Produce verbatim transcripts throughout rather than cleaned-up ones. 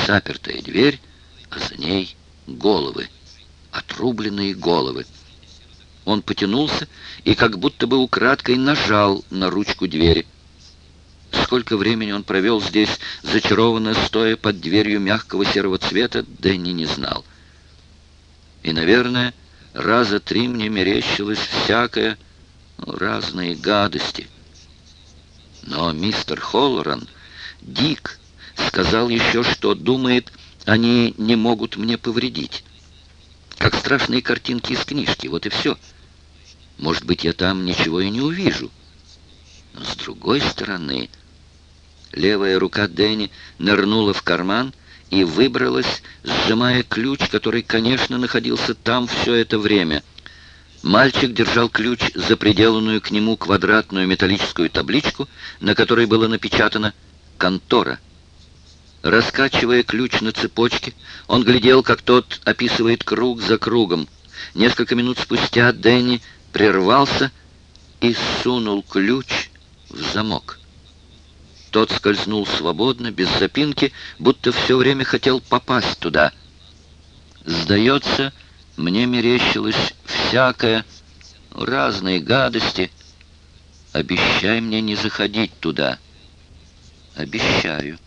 Запертая дверь, а за ней головы, отрубленные головы. Он потянулся и как будто бы украдкой нажал на ручку двери. Сколько времени он провел здесь, зачарованно стоя под дверью мягкого серого цвета, Дэнни не знал. И, наверное, раза три мне мерещилось всякое, ну, разные гадости. Но мистер Холлоран, Дик, сказал еще, что думает, они не могут мне повредить. Как страшные картинки из книжки, вот и все. Может быть, я там ничего и не увижу. Но с другой стороны, левая рука Дэнни нырнула в карман и выбралась, сжимая ключ, который, конечно, находился там все это время. Мальчик держал ключ за приделанную к нему квадратную металлическую табличку, на которой было напечатано «Контора». Раскачивая ключ на цепочке, он глядел, как тот описывает круг за кругом. Несколько минут спустя Дэнни прервался и сунул ключ в замок. Тот скользнул свободно, без запинки, будто все время хотел попасть туда. Сдается, мне мерещилось всякое, разные гадости. Обещай мне не заходить туда. Обещаю.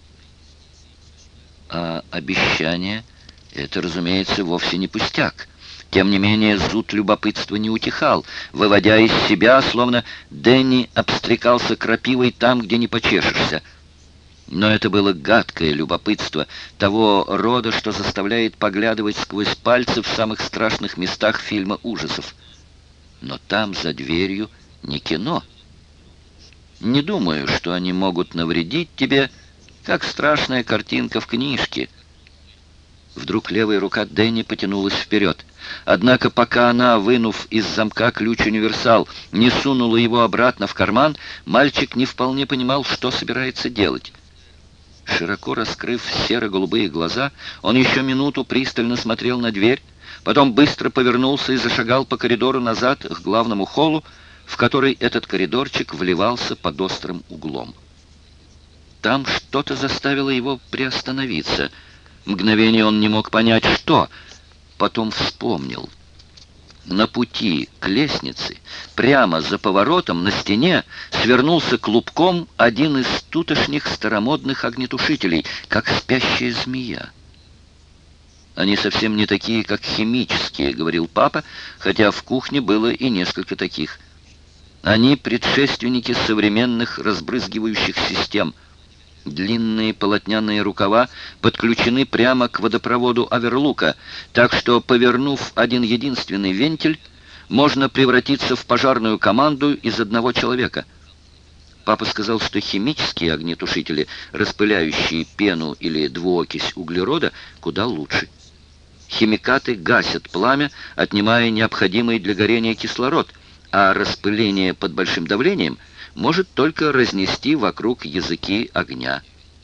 А обещание — это, разумеется, вовсе не пустяк. Тем не менее, зуд любопытства не утихал, выводя из себя, словно Дэнни обстрекался крапивой там, где не почешешься. Но это было гадкое любопытство, того рода, что заставляет поглядывать сквозь пальцы в самых страшных местах фильма ужасов. Но там, за дверью, не кино. Не думаю, что они могут навредить тебе, как страшная картинка в книжке. Вдруг левая рука Дэнни потянулась вперед. Однако пока она, вынув из замка ключ-универсал, не сунула его обратно в карман, мальчик не вполне понимал, что собирается делать. Широко раскрыв серо-голубые глаза, он еще минуту пристально смотрел на дверь, потом быстро повернулся и зашагал по коридору назад к главному холлу, в который этот коридорчик вливался под острым углом. Там что-то заставило его приостановиться. Мгновение он не мог понять, что. Потом вспомнил. На пути к лестнице, прямо за поворотом на стене, свернулся клубком один из тутошних старомодных огнетушителей, как спящая змея. «Они совсем не такие, как химические», — говорил папа, хотя в кухне было и несколько таких. «Они предшественники современных разбрызгивающих систем. Длинные полотняные рукава подключены прямо к водопроводу оверлука, так что, повернув один единственный вентиль, можно превратиться в пожарную команду из одного человека». Папа сказал, что химические огнетушители, распыляющие пену или двуокись углерода, куда лучше. Химикаты гасят пламя, отнимая необходимый для горения кислород, а распыление под большим давлением может только разнести вокруг языки огня.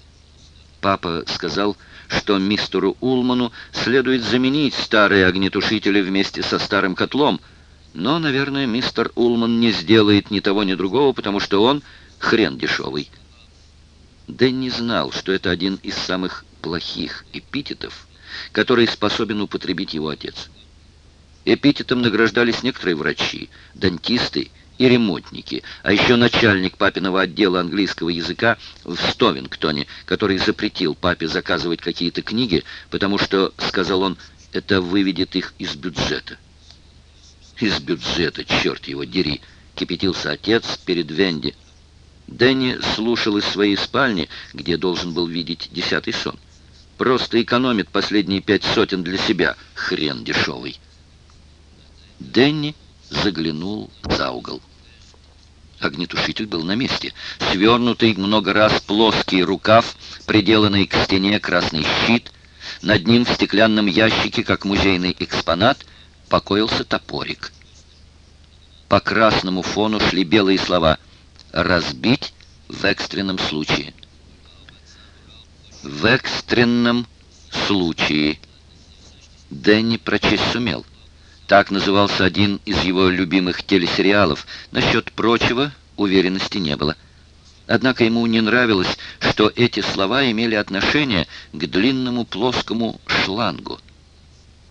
Папа сказал, что мистеру Улману следует заменить старые огнетушители вместе со старым котлом, но, наверное, мистер Улман не сделает ни того, ни другого, потому что он хрен дешевый. Дэнни знал, что это один из самых плохих эпитетов, который способен употребить его отец. Эпитетом награждались некоторые врачи, дантисты и ремонтники, а еще начальник папиного отдела английского языка в Стовингтоне, который запретил папе заказывать какие-то книги, потому что, сказал он, это выведет их из бюджета. «Из бюджета, черт его дери!» — кипятился отец перед Венди. Дэнни слушал из своей спальни, где должен был видеть десятый сон. «Просто экономит последние пять сотен для себя, хрен дешевый!» Дэнни заглянул за угол. Огнетушитель был на месте. Свернутый много раз плоский рукав, приделанный к стене красный щит. Над ним в стеклянном ящике, как музейный экспонат, покоился топорик. По красному фону шли белые слова «Разбить в экстренном случае». В экстренном случае. Дэнни прочесть сумел. Так назывался один из его любимых телесериалов. Насчет прочего уверенности не было. Однако ему не нравилось, что эти слова имели отношение к длинному плоскому шлангу.